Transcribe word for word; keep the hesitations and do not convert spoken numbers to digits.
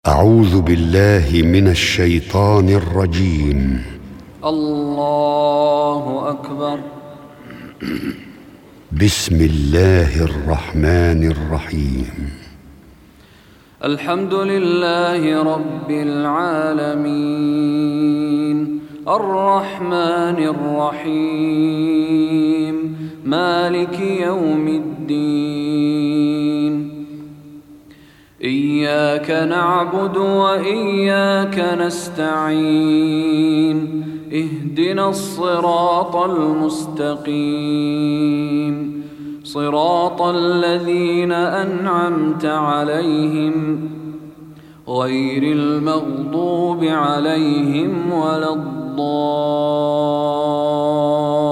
أعوذ بالله من الشيطان الرجيم. الله أكبر. بسم الله الرحمن الرحيم. الحمد لله رب العالمين، الرحمن الرحيم، مالك يوم الدين. إياك نعبد وإياك نستعين، اهدنا الصراط المستقيم، صراط الذين أنعمت عليهم غير المغضوب عليهم ولا الضالين.